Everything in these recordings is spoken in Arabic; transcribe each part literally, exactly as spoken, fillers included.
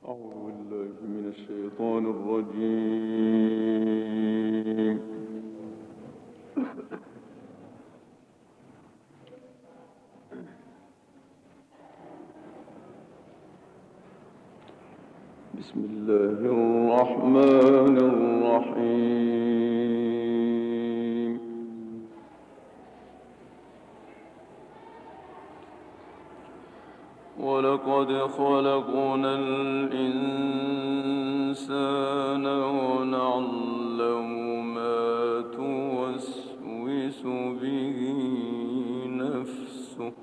أعوذ بالله من الشيطان الرجيم. بسم الله الرحمن الرحيم. ولقد خلقنا الإنسان ونعلم ما توسوس به نفسه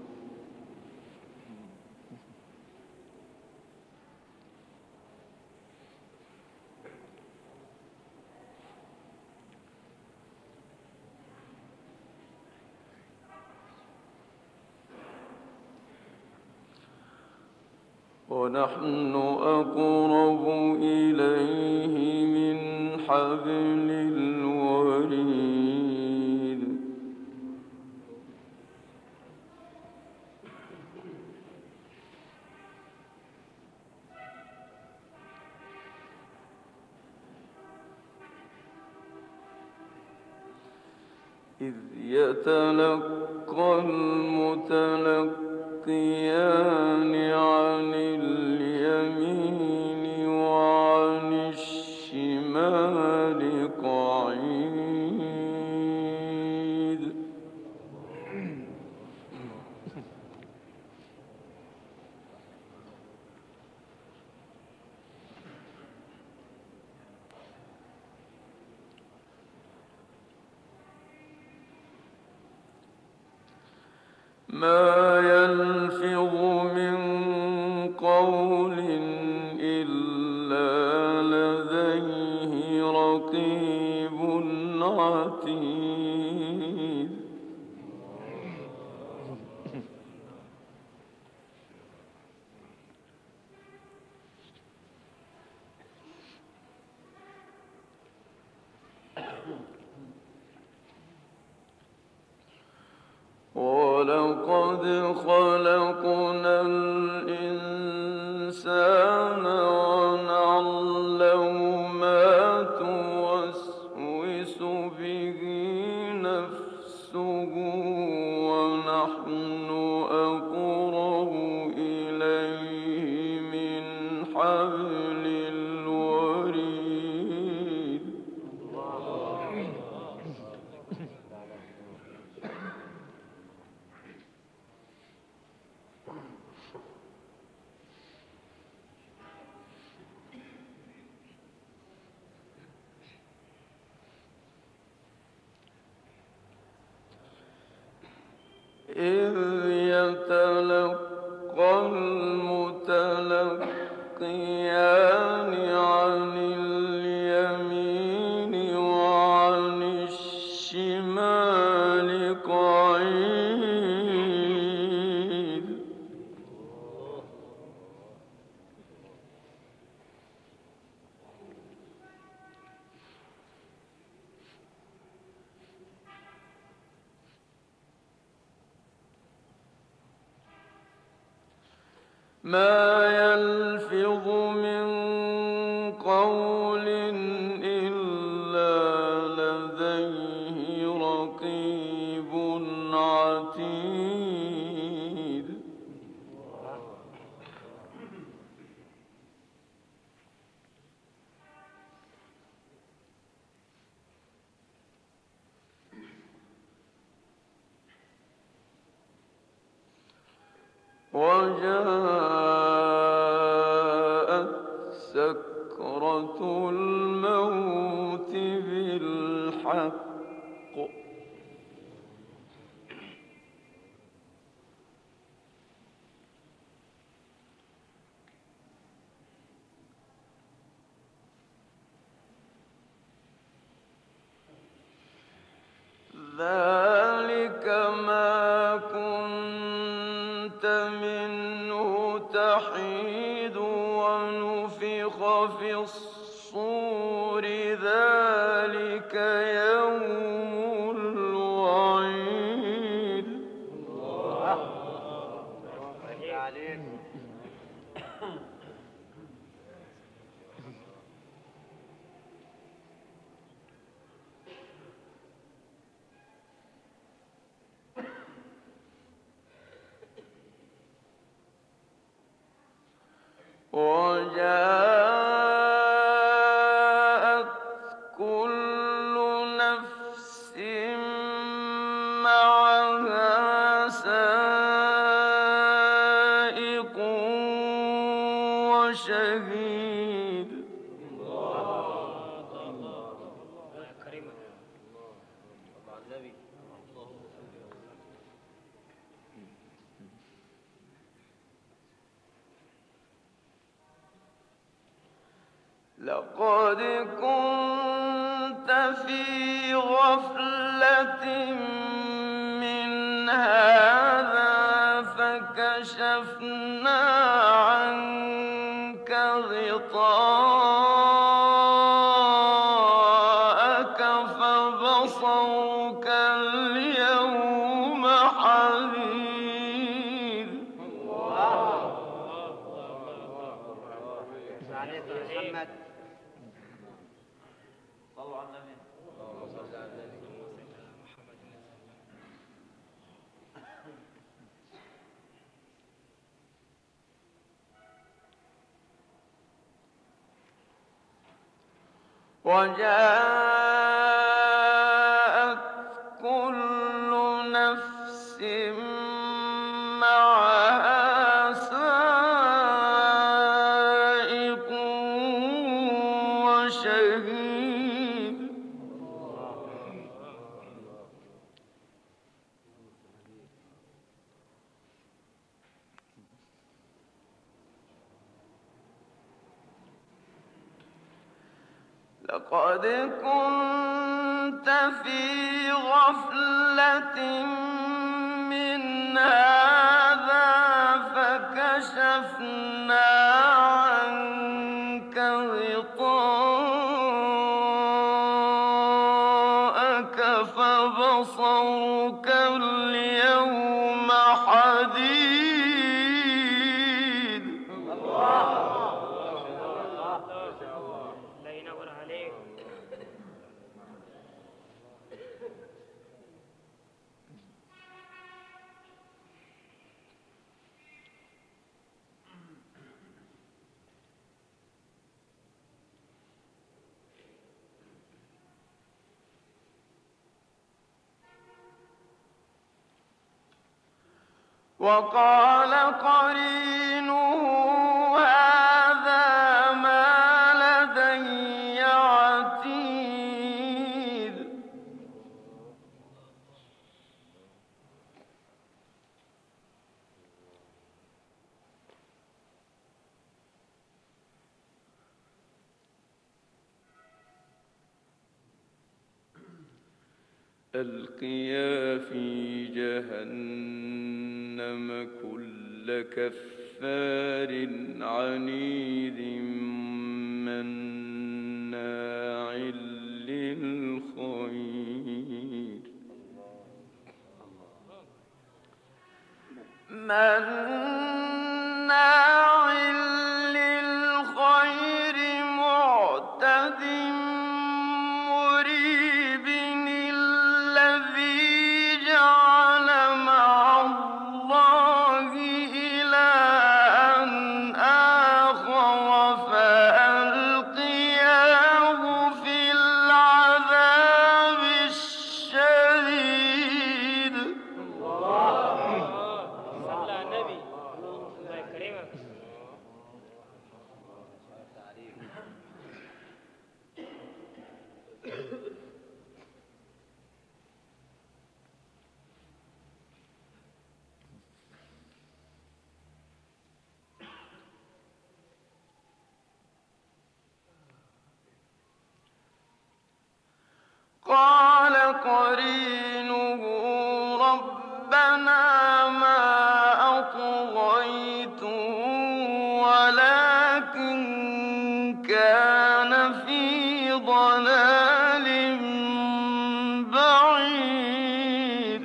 ونحن أقرب إليه من حبل الوريد. إذ يتلقى المتلقيان عن اليمين وعن الشمال قعيد. ما يلفظ من قول إلا لديه رقيب عتيد. ولقد خلقنا الإنسان ونعلم ما توسوس به نفسه ونحن أقرب إليه من حبل الوريد. إذ يتلقى المتلقيان عن اليمين وعن الشمال قعيد. ما يلفظ من قول إلا لديه رقيب عتيد. وجاءت سكرة الموت بالحق. ذلك ما كنت منه تحيد ونفخ في الصور ذلك يوم الوعيد. وشهيد. لقد كنت في غفلة من هذا فكشفنا عنك غطاءك فبصرك اليوم حديد. وجاءت كل نفس معها سائق وشهيد. لقد كنت في غفلة من هذا فكشفنا عنك غطاءك فبصرك اليوم حديد. وقال قرينه هذا ما لدي عتيد. ألقيا في جهنم كل كفار عنيد مناع للخير مناع للخير معتد مريب. الذي جعل مع الله إلها آخر فألقياه في العذاب الشديد. صلى على النبي. الله يكرمك. قال قرينه ربنا ما أطغيته ولكن كان في ضلال بعيد.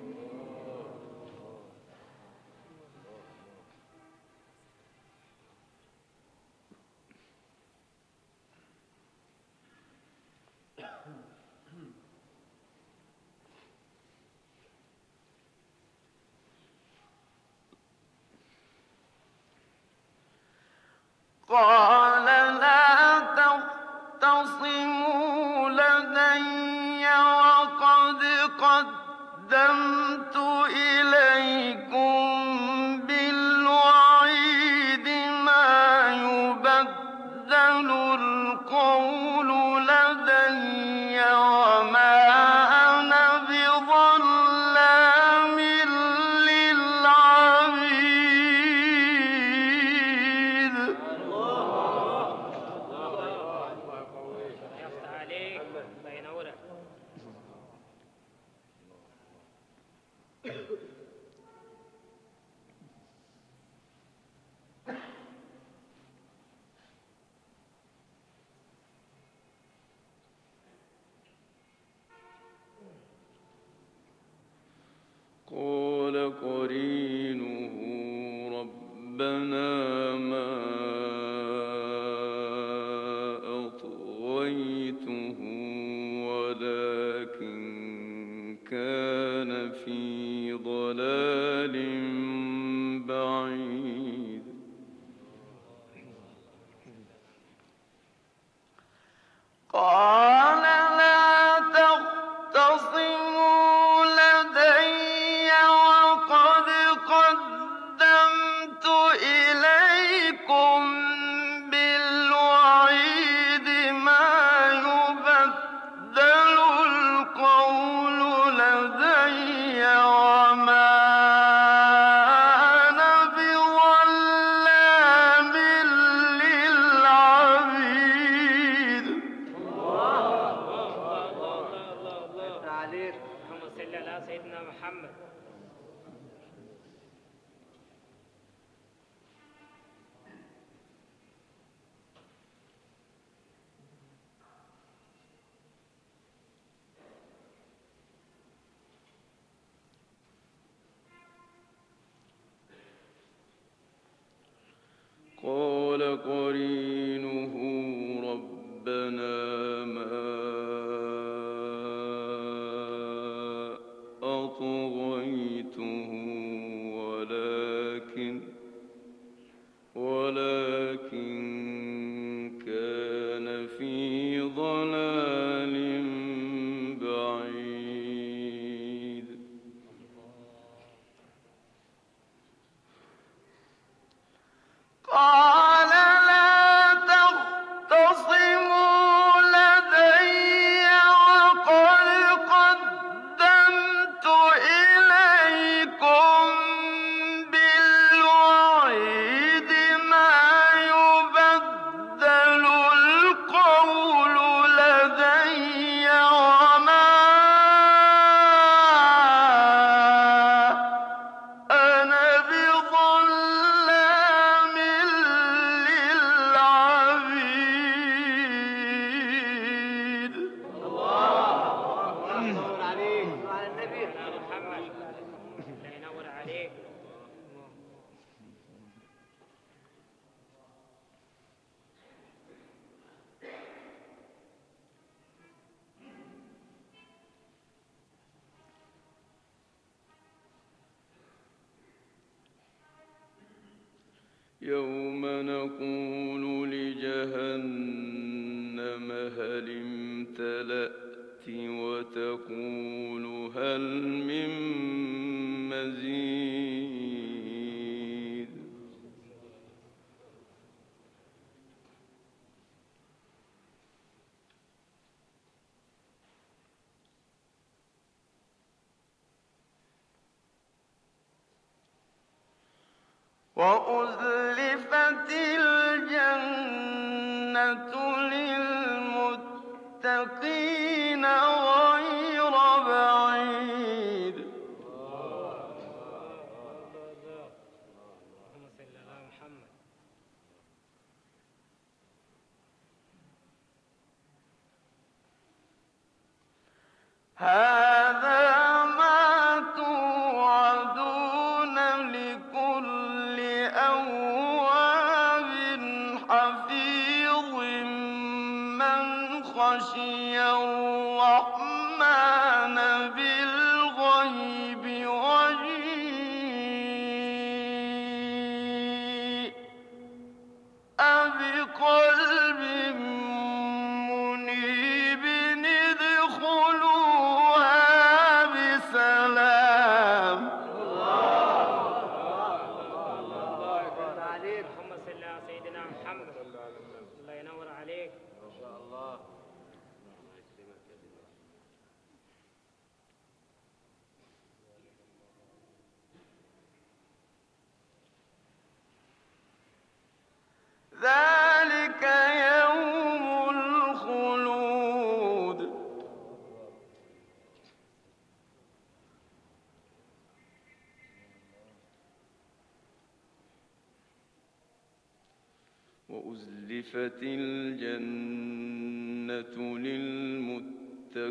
قال لا تختصموا لدي وقد قدمت إليكم بالوعيد ما قرينه ربنا ما أطغيته ولكن كان في ضلال بعيد. قال لا تختصموا لدي وقد قدمت إليكم بالوعيد ما يبدل القول لدي وما أنا بظلام للعبيد. اللهم صل على سيدنا محمد. قال قرينه ربنا ما أطغيته ولكن ولكن كان في ضلال بعيد. قال لا تختصموا لدي وقد قدمت إليكم بالوعيد ما يبدل القول لدي وما أنا بظلام للعبيد. الله عليك وعلى النبي محمد. الله ينور عليك. يوم نقول لجهنم هل امتلأت وتقول هل من مزيد. وأزلفت الجنة للمتقين غير بعيد. اللهم صل على محمد. هذا ما توعدون لكل أواب حفيظ من خشي الرحمن بالغيب وجيء بقلب منيب ادخلوها بسلام. اللهم صل على سيدنا محمد. الله ينور عليك. ما شاء الله. ذلك يوم الخلود. وأزلفت الجنة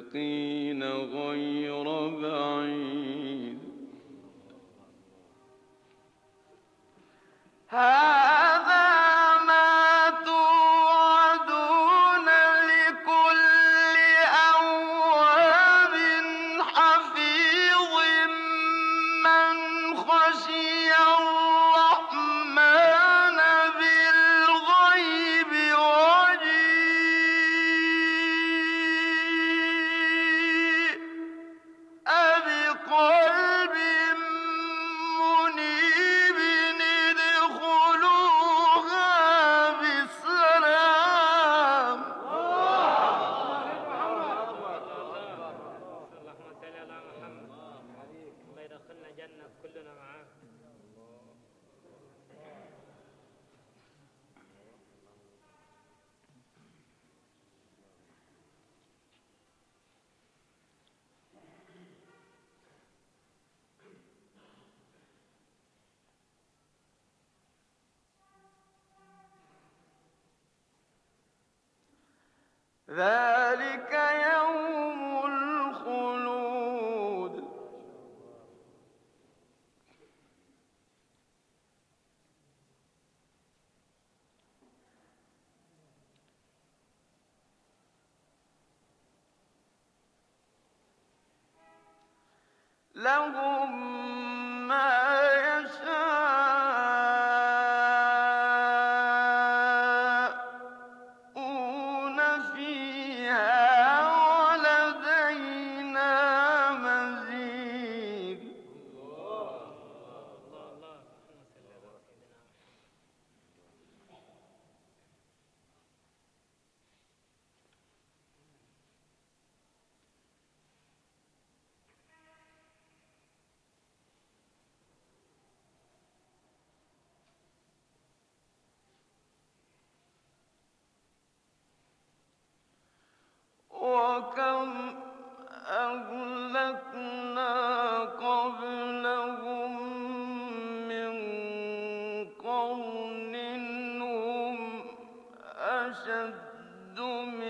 للمتقين غير بعيد. هذا ما توعدون لكل أواب حفيظ من خشي الرحمن بالغيب وجيء بقلب منيب ادخلوها بسلام. اللهم صل على محمد. الله يدخلنا جنة كلنا معاه. ذلك يوم الخلود. لهم ما يشاءون فيها ولدينا مزيد. الله الله. اللهم صل على سيدنا محمد. وكم أهلكنا قبلهم من قرن هم أشد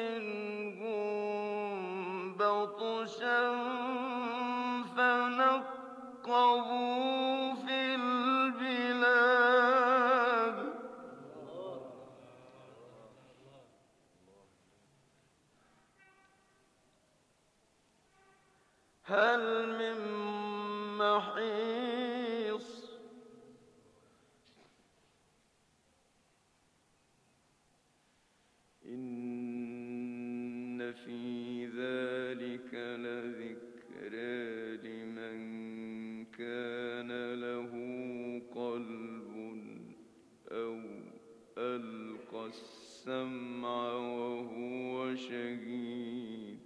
منهم بطشا فنقبوا في البلاد. هل من محيص. إن في ذلك لذكرى لمن كان له قلب أو ألقى السمع وهو شهيد.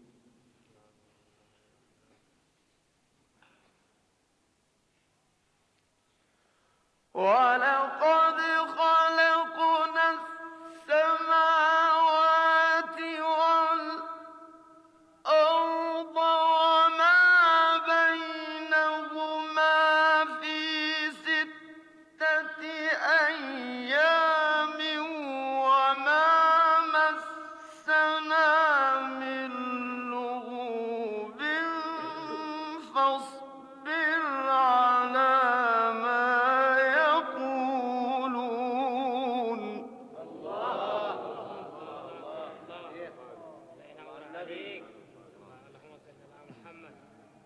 ولقد خلقنا السماوات والأرض وما بينهما في ستة أيام وما مسنا من لغوب فاصبر على ما يقولون. الله ينور عليك. اللهم صل على محمد.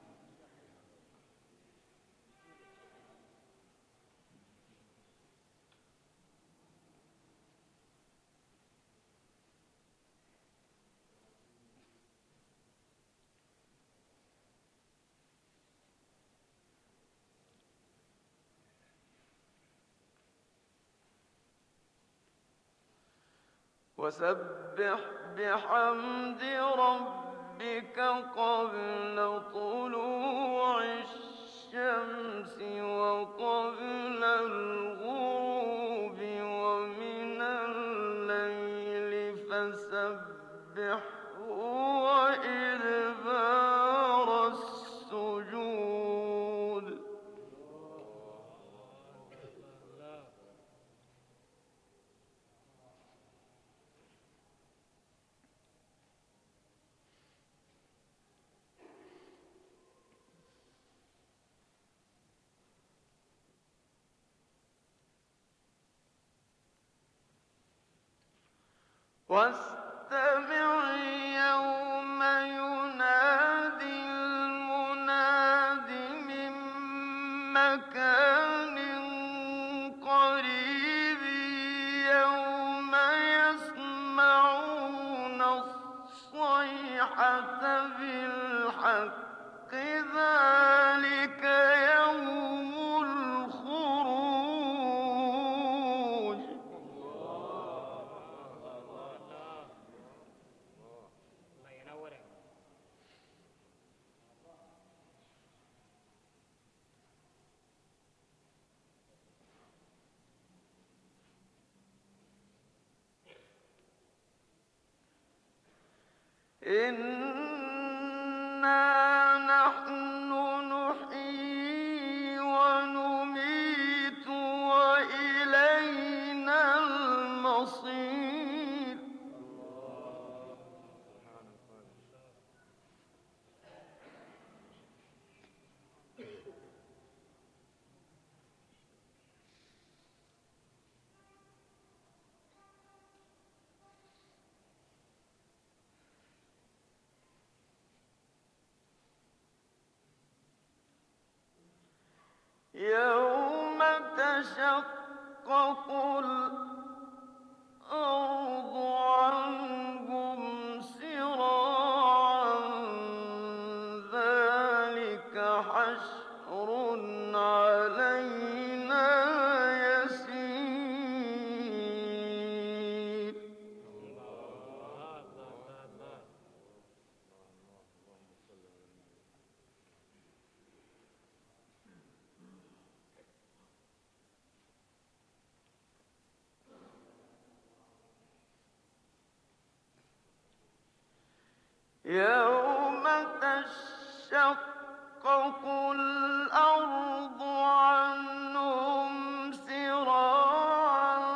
وسبح بحمد ربك قبل طلوع الشمس وقبل الغروب ومن الليل فسبحه وإدبار السجود. الله. واستمع يوم ينادي المناد من مكان قريب يوم يسمعون الصيحة بالحق ذلك يوم الخروج. الله ينورك. إنا نحن نحيي ونميت وإلينا المصير. يوم تشقق الأرض عنهم سراعا ذلك حشر علينا يسير. يوم تشقق الأرض عنهم سراعا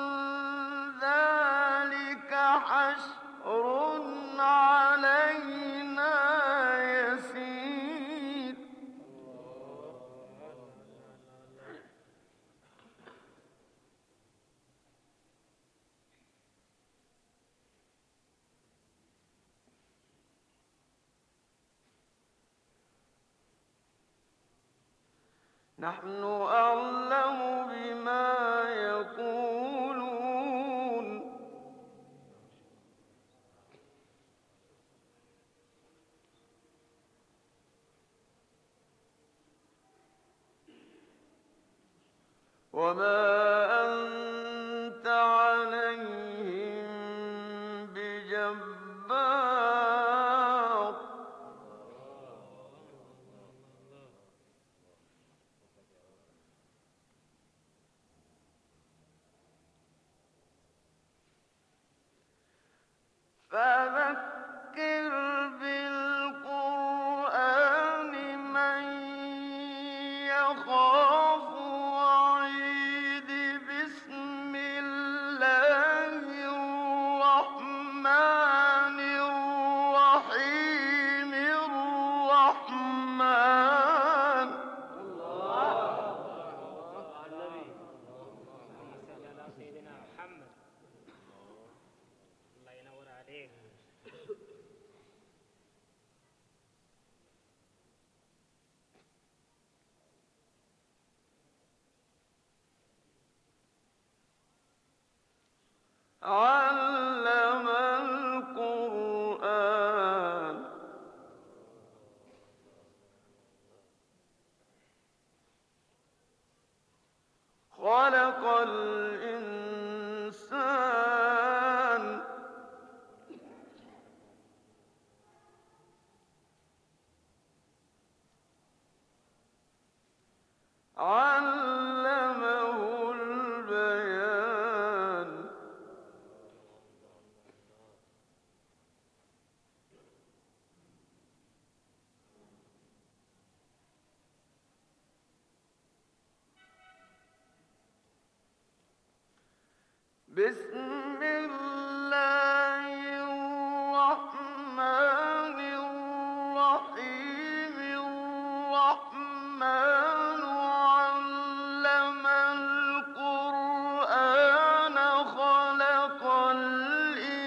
ذلك حشر علينا يسير. نحن أعلم بما يقولون وما أنت عليهم بجبار. فذكر بالقرآن من يخاف وعيد. بسم الله الرحمن الرحيم. الرحمن اللهم صل على سيدنا محمد. الله ينور عليك. علم القرآن خلق الإنسان علمه البيان. بسم الله الرحمن الرحيم. الرحمن علم القرآن خلق الإنسان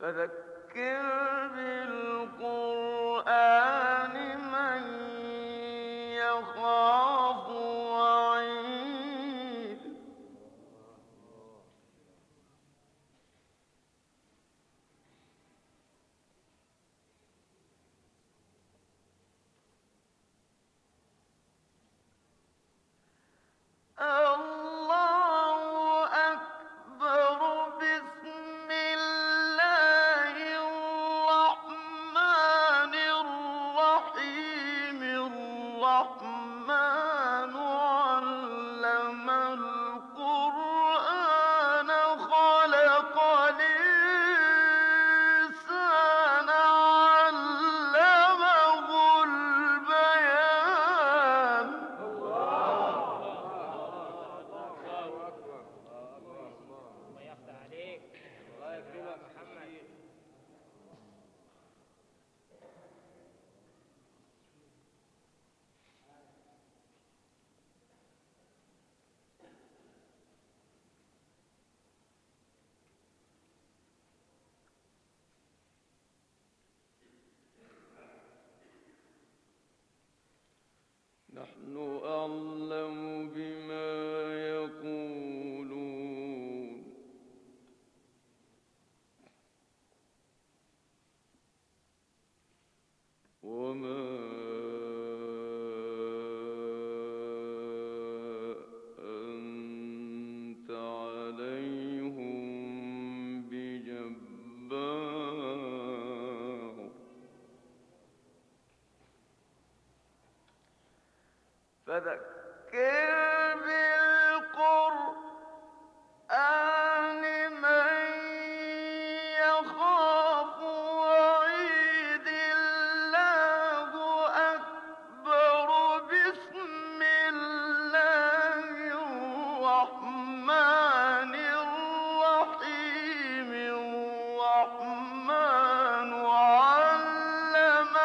فذكر بالقرآن من يخاف وعيد الله أكبر. بسم الله الرحمن الرحيم. الرحمن علم القرآن خلق الإنسان علمه البيان. الله يفتح عليك. الله يكرمك محمد. نحن أعلم بما يقولون وما أنت عليهم بجبار. فذكر بالقرآن من يخاف وعيد. الله أكبر. بسم الله الرحمن الرحيم. الرحمن علم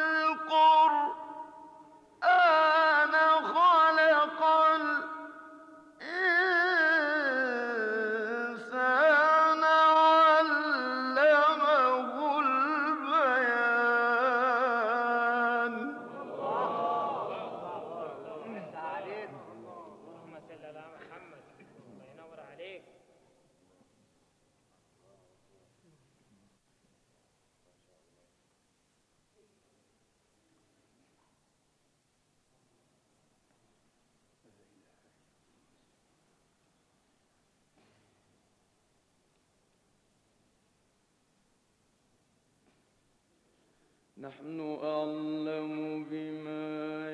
القرآن خلق الإنسان علمه البيان. اللهم صل على محمد. الله ينور عليك. نحن أعلم بما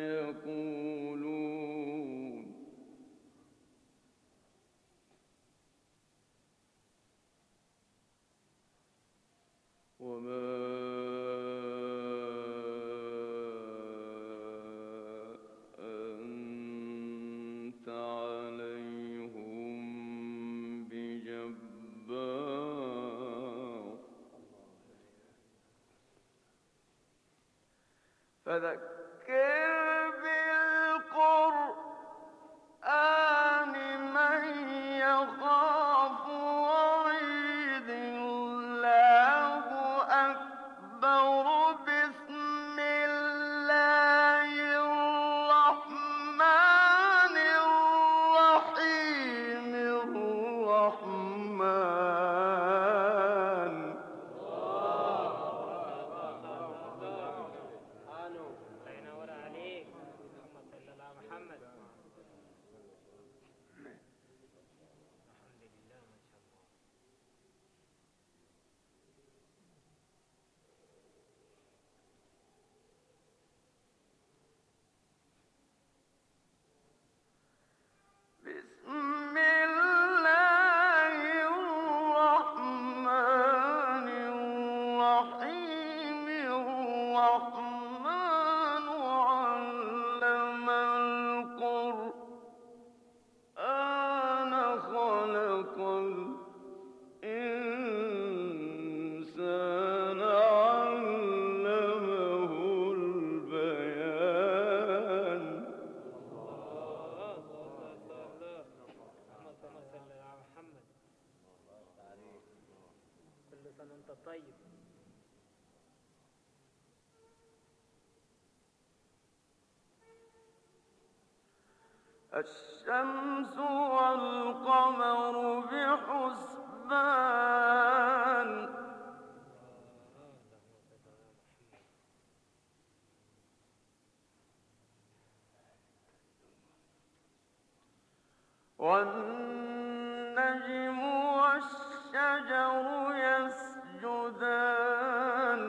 يقولون وما أنت عليهم بجبار. فذكر بالقرآن من يخاف وعيد. الله أكبر. بسم الله الرحمن الرحيم. الرحمن الله ينور عليك. اللهم صل على محمد. الحمد لله ما شاء الله. بسم الله الرحمن الرحيم. الرحمن علم القرآن خلق الإنسان علمه البيان. اللهم صل على محمد. كل سنة وانت طيب. الشمس والقمر بحسبان والنجم والشجر يسجدان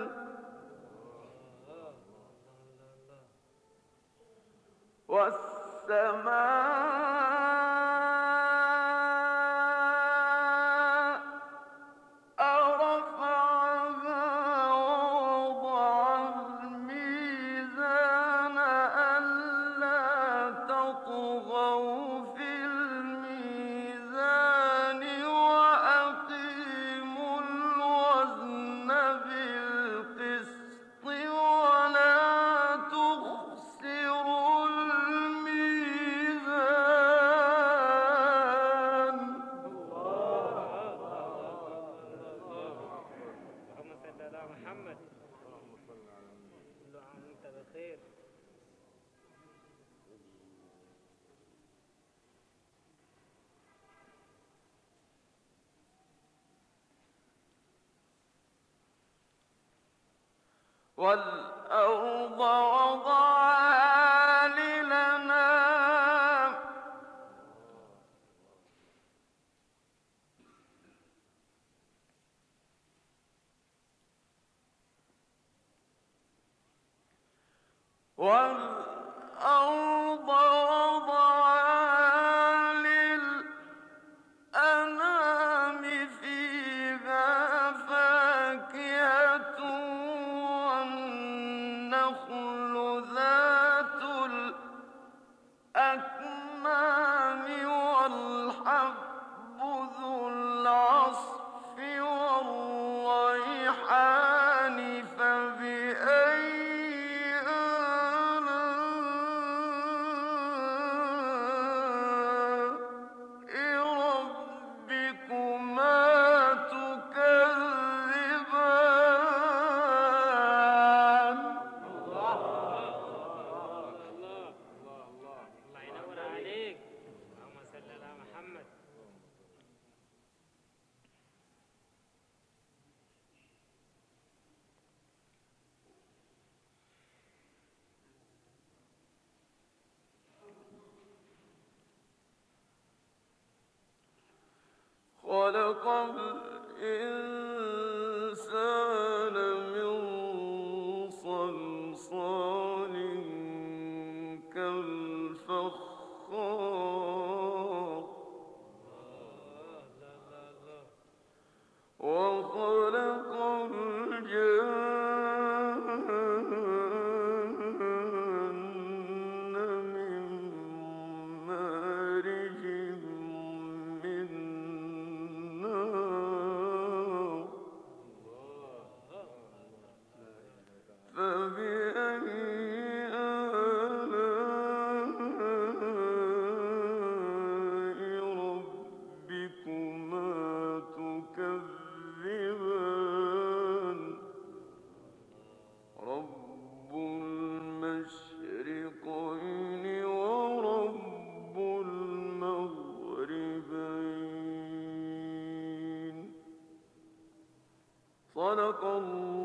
والسماء رفعها ووضع الميزان ألا تطغوا في الميزان وأقيموا الوزن بالقسط ولا تخسروا الميزان. اللهم صل على محمد. كل عام وانت بخير. والأرض وضعها للأنام والأرض وضعها للأنام فيها فاكهة والنخل ذات الأكمام والحب ذو العصف والريحان فبأي آلاء ربكما تكذبان. الله ينور عليك. اللهم صل على محمد. خلق الإنسان من صلصال كالفخار وخلق الجن من مارج من نار فبأي آلاء ربكما تكذبان. رب المشرقين ورب المغربين. صدق الله